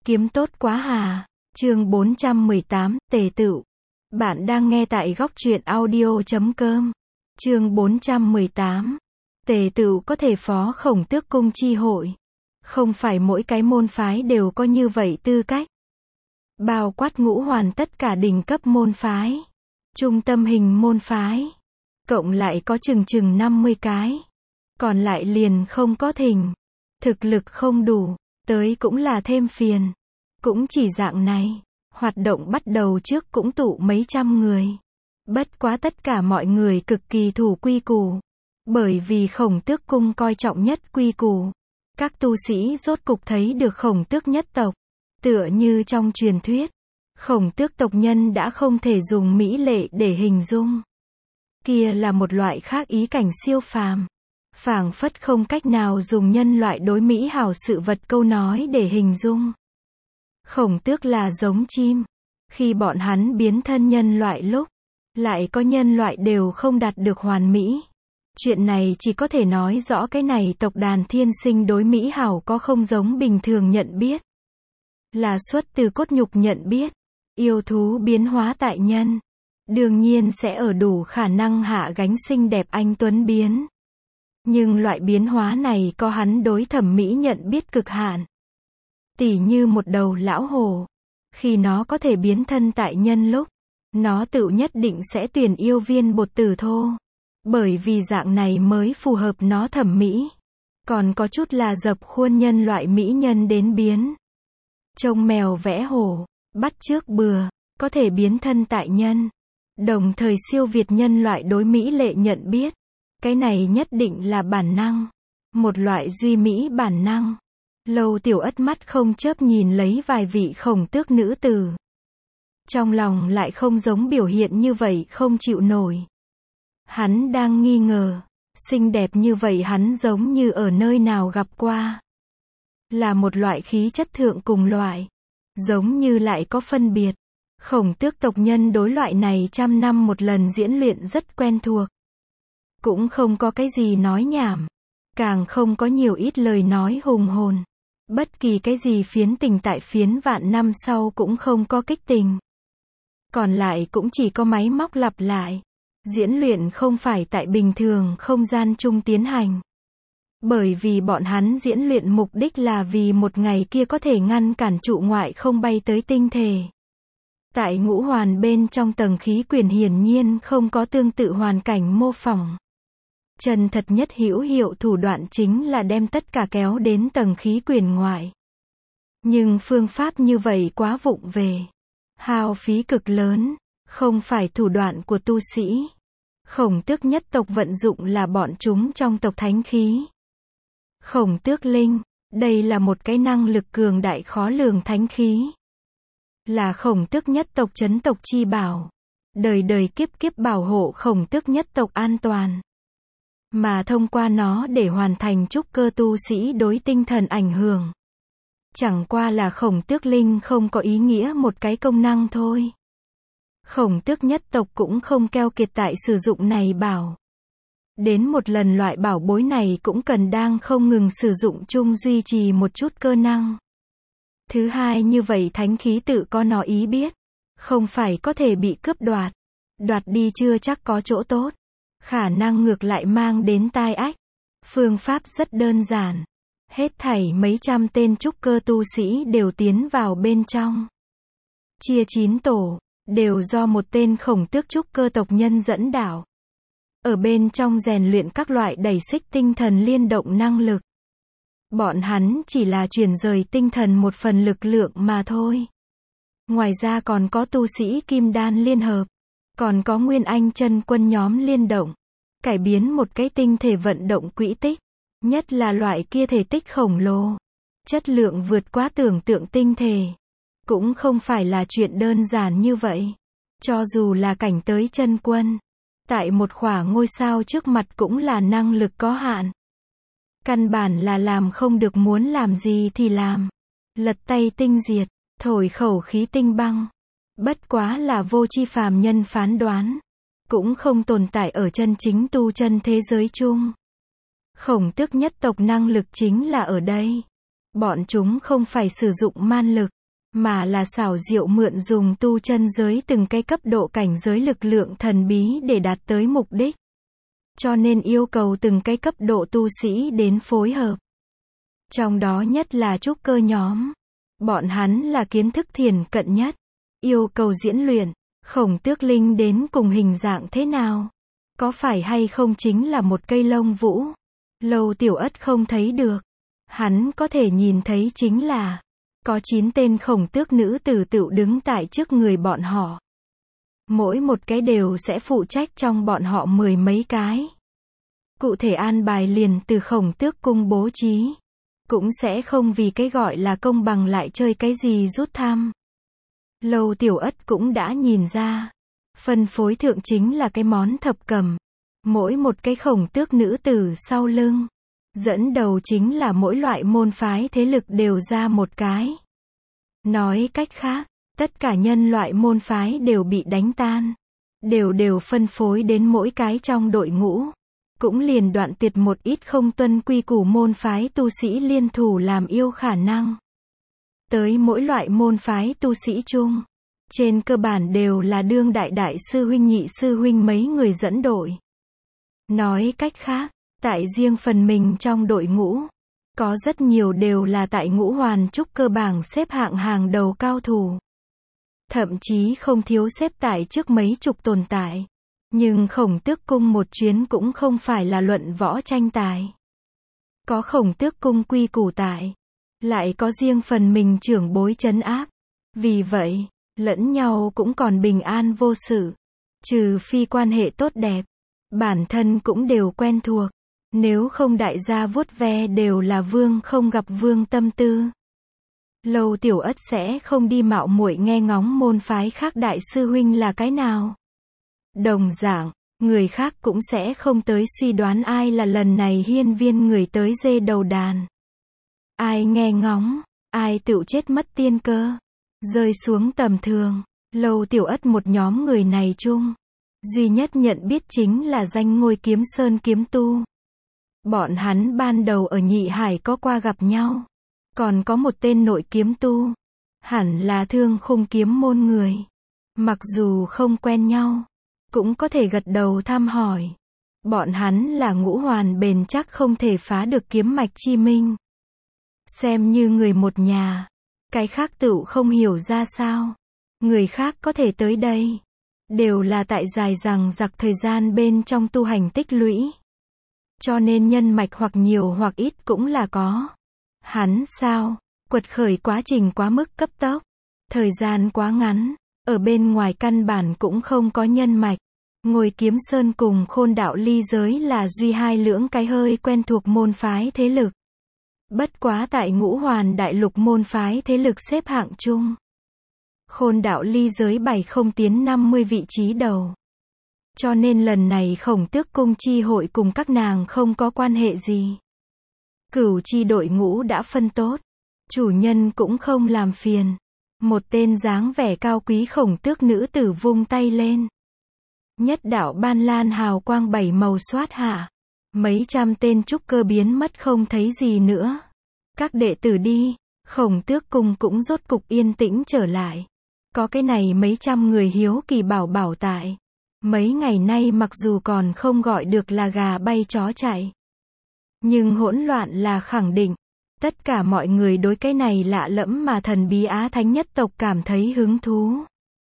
Kiếm tốt quá hà. Chương 418, Tề Tựu. Bạn đang nghe tại góc truyện audio.com. Chương 418. Tề Tựu có thể phó Khổng Tước cung chi hội. Không phải mỗi cái môn phái đều có như vậy tư cách. Bao quát ngũ hoàn tất cả đỉnh cấp môn phái. Trung tâm hình môn phái. Cộng lại có chừng 50 cái. Còn lại liền không có thỉnh. Thực lực không đủ. Tới cũng là thêm phiền. Cũng chỉ dạng này. Hoạt động bắt đầu trước cũng tụ mấy trăm người. Bất quá tất cả mọi người cực kỳ thủ quy củ. Bởi vì Khổng Tước cung coi trọng nhất quy củ. Các tu sĩ rốt cục thấy được Khổng Tước nhất tộc. Tựa như trong truyền thuyết. Khổng Tước tộc nhân đã không thể dùng mỹ lệ để hình dung. Kia là một loại khác ý cảnh siêu phàm. Phảng phất không cách nào dùng nhân loại đối mỹ hảo sự vật câu nói để hình dung. Khổng Tước là giống chim. Khi bọn hắn biến thân nhân loại lúc, lại có nhân loại đều không đạt được hoàn mỹ. Chuyện này chỉ có thể nói rõ cái này tộc đàn thiên sinh đối mỹ hảo có không giống bình thường nhận biết. Là xuất từ cốt nhục nhận biết. Yêu thú biến hóa tại nhân. Đương nhiên sẽ ở đủ khả năng hạ gánh xinh đẹp anh tuấn biến. Nhưng loại biến hóa này có hắn đối thẩm mỹ nhận biết cực hạn. Tỉ như một đầu lão hổ. Khi nó có thể biến thân tại nhân lúc, nó tự nhất định sẽ tuyển yêu viên bột tử thô. Bởi vì dạng này mới phù hợp nó thẩm mỹ. Còn có chút là dập khuôn nhân loại mỹ nhân đến biến. Trông mèo vẽ hổ, bắt chước bừa, có thể biến thân tại nhân. Đồng thời siêu việt nhân loại đối mỹ lệ nhận biết. Cái này nhất định là bản năng. Một loại duy mỹ bản năng. Lâu Tiểu Ất mắt không chớp nhìn lấy vài vị Khổng Tước nữ tử. Trong lòng lại không giống biểu hiện như vậy không chịu nổi. Hắn đang nghi ngờ. Xinh đẹp như vậy hắn giống như ở nơi nào gặp qua. Là một loại khí chất thượng cùng loại. Giống như lại có phân biệt. Khổng Tước tộc nhân đối loại này trăm năm một lần diễn luyện rất quen thuộc. Cũng không có cái gì nói nhảm. Càng không có nhiều ít lời nói hùng hồn. Bất kỳ cái gì phiến tình tại phiến vạn năm sau cũng không có kích tình. Còn lại cũng chỉ có máy móc lặp lại. Diễn luyện không phải tại bình thường không gian chung tiến hành. Bởi vì bọn hắn diễn luyện mục đích là vì một ngày kia có thể ngăn cản trụ ngoại không bay tới tinh thể. Tại ngũ hoàn bên trong tầng khí quyển hiển nhiên không có tương tự hoàn cảnh mô phỏng. Chân thật nhất hữu hiệu thủ đoạn chính là đem tất cả kéo đến tầng khí quyển ngoại. Nhưng phương pháp như vậy quá vụng về. Hao phí cực lớn, không phải thủ đoạn của tu sĩ. Khổng Tước nhất tộc vận dụng là bọn chúng trong tộc thánh khí. Khổng Tước linh, đây là một cái năng lực cường đại khó lường thánh khí. Là Khổng Tước nhất tộc trấn tộc chi bảo. Đời đời kiếp kiếp bảo hộ Khổng Tước nhất tộc an toàn. Mà thông qua nó để hoàn thành trúc cơ tu sĩ đối tinh thần ảnh hưởng. Chẳng qua là Khổng Tước linh không có ý nghĩa một cái công năng thôi. Khổng Tước nhất tộc cũng không keo kiệt tại sử dụng này bảo. Đến một lần loại bảo bối này cũng cần đang không ngừng sử dụng chung duy trì một chút cơ năng. Thứ hai như vậy thánh khí tự có nó ý biết. Không phải có thể bị cướp đoạt. Đoạt đi chưa chắc có chỗ tốt. Khả năng ngược lại mang đến tai ách. Phương pháp rất đơn giản. Hết thảy mấy trăm tên trúc cơ tu sĩ đều tiến vào bên trong. Chia 9 tổ, đều do một tên Khổng Tước trúc cơ tộc nhân dẫn đạo. Ở bên trong rèn luyện các loại đẩy xích tinh thần liên động năng lực. Bọn hắn chỉ là chuyển rời tinh thần một phần lực lượng mà thôi. Ngoài ra còn có tu sĩ kim đan liên hợp. Còn có nguyên anh chân quân nhóm liên động. Cải biến một cái tinh thể vận động quỹ tích. Nhất là loại kia thể tích khổng lồ. Chất lượng vượt quá tưởng tượng tinh thể. Cũng không phải là chuyện đơn giản như vậy. Cho dù là cảnh tới chân quân. Tại một khỏa ngôi sao trước mặt cũng là năng lực có hạn. Căn bản là làm không được muốn làm gì thì làm. Lật tay tinh diệt. Thổi khẩu khí tinh băng. Bất quá là vô tri phàm nhân phán đoán. Cũng không tồn tại ở chân chính tu chân thế giới chung. Khổng Tước nhất tộc năng lực chính là ở đây. Bọn chúng không phải sử dụng man lực. mà là xảo diệu mượn dùng tu chân giới từng cái cấp độ cảnh giới lực lượng thần bí để đạt tới mục đích. Cho nên yêu cầu từng cái cấp độ tu sĩ đến phối hợp. Trong đó nhất là trúc cơ nhóm. Bọn hắn là kiến thức thiền cận nhất. Yêu cầu diễn luyện, Khổng Tước Linh đến cùng hình dạng thế nào? Có phải hay không chính là một cây lông vũ? Lâu Tiểu Ất không thấy được. Hắn có thể nhìn thấy chính là có 9 tên khổng tước nữ tử tựu đứng tại trước người bọn họ. Mỗi một cái đều sẽ phụ trách trong bọn họ 10 mấy cái. Cụ thể an bài liền từ Khổng Tước cung bố trí. Cũng sẽ không vì cái gọi là công bằng lại chơi cái gì rút thăm. Lâu Tiểu Ất cũng đã nhìn ra. Phân phối thượng chính là cái món thập cẩm. Mỗi một cái khổng tước nữ tử sau lưng. Dẫn đầu chính là mỗi loại môn phái thế lực đều ra một cái. Nói cách khác, tất cả nhân loại môn phái đều bị đánh tan. Đều phân phối đến mỗi cái trong đội ngũ. Cũng liền đoạn tuyệt một ít không tuân quy củ môn phái tu sĩ liên thủ làm yêu khả năng. Tới mỗi loại môn phái tu sĩ chung. Trên cơ bản đều là đương đại sư huynh nhị sư huynh mấy người dẫn đội. Nói cách khác, tại riêng phần mình trong đội ngũ, có rất nhiều đều là tại ngũ hoàn trúc cơ bảng xếp hạng hàng đầu cao thủ. Thậm chí không thiếu xếp tại trước mấy chục tồn tại. Nhưng Khổng Tước cung một chuyến cũng không phải là luận võ tranh tài. Có Khổng Tước cung quy củ tại, lại có riêng phần mình trưởng bối trấn áp. Vì vậy, lẫn nhau cũng còn bình an vô sự. Trừ phi quan hệ tốt đẹp, bản thân cũng đều quen thuộc. Nếu không đại gia vuốt ve đều là vương không gặp vương tâm tư. Lâu Tiểu Ất sẽ không đi mạo muội nghe ngóng môn phái khác đại sư huynh là cái nào. Đồng dạng, người khác cũng sẽ không tới suy đoán ai là lần này hiên viên người tới dê đầu đàn. Ai nghe ngóng, ai tựu chết mất tiên cơ. Rơi xuống tầm thường, Lâu Tiểu Ất một nhóm người này chung. Duy nhất nhận biết chính là danh Ngôi Kiếm Sơn kiếm tu. Bọn hắn ban đầu ở Nhị Hải có qua gặp nhau. Còn có một tên nội kiếm tu. Hẳn là Thương Khung kiếm môn người. Mặc dù không quen nhau, cũng có thể gật đầu thăm hỏi. Bọn hắn là ngũ hoàn bền chắc không thể phá được kiếm mạch chi minh. Xem như người một nhà. Cái khác tựu không hiểu ra sao. Người khác có thể tới đây. Đều là tại dài dằng dặc thời gian bên trong tu hành tích lũy. Cho nên nhân mạch hoặc nhiều hoặc ít cũng là có. Hắn sao? Quật khởi quá trình quá mức cấp tốc. Thời gian quá ngắn. Ở bên ngoài căn bản cũng không có nhân mạch. Ngôi Kiếm Sơn cùng Khôn Đạo Ly giới là duy hai lưỡng cái hơi quen thuộc môn phái thế lực. Bất quá tại ngũ hoàn đại lục môn phái thế lực xếp hạng chung. Khôn Đạo Ly giới 7 không tiến 50 vị trí đầu. Cho nên lần này Khổng Tước cung chi hội cùng các nàng không có quan hệ gì. Cửu chi đội ngũ đã phân tốt. Chủ nhân cũng không làm phiền. Một tên dáng vẻ cao quý khổng tước nữ tử vung tay lên. Nhất đạo ban lan hào quang 7 màu xoát hạ. Mấy trăm tên trúc cơ biến mất không thấy gì nữa. Các đệ tử đi, Khổng Tước cung cũng rốt cục yên tĩnh trở lại. Có cái này mấy trăm người hiếu kỳ bảo tại. Mấy ngày nay mặc dù còn không gọi được là gà bay chó chạy. Nhưng hỗn loạn là khẳng định. Tất cả mọi người đối cái này lạ lẫm mà thần bí Á Thánh nhất tộc cảm thấy hứng thú.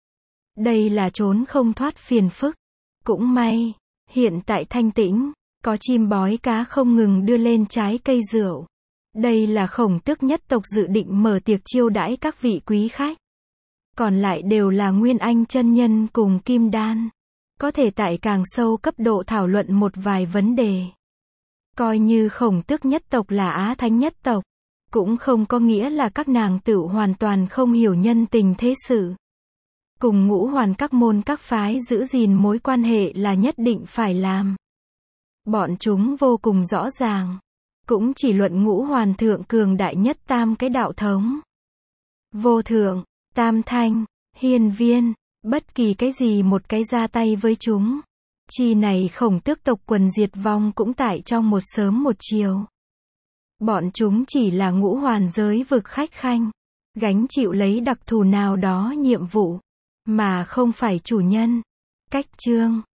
Đây là trốn không thoát phiền phức. Cũng may, hiện tại thanh tĩnh, có chim bói cá không ngừng đưa lên trái cây rượu. Đây là Khổng Tước nhất tộc dự định mở tiệc chiêu đãi các vị quý khách. Còn lại đều là Nguyên Anh chân nhân cùng Kim Đan. Có thể tại càng sâu cấp độ thảo luận một vài vấn đề. Coi như Khổng Tước nhất tộc là Á Thánh nhất tộc, cũng không có nghĩa là các nàng tựu hoàn toàn không hiểu nhân tình thế sự. Cùng ngũ hoàn các môn các phái giữ gìn mối quan hệ là nhất định phải làm. Bọn chúng vô cùng rõ ràng. Cũng chỉ luận ngũ hoàn thượng cường đại nhất tam cái đạo thống. Vô thượng, tam thanh, hiên viên, bất kỳ cái gì một cái ra tay với chúng. Chi này Khổng Tước tộc quần diệt vong cũng tại trong một sớm một chiều. Bọn chúng chỉ là ngũ hoàn giới vực khách khanh. Gánh chịu lấy đặc thù nào đó nhiệm vụ, mà không phải chủ nhân. Cách chương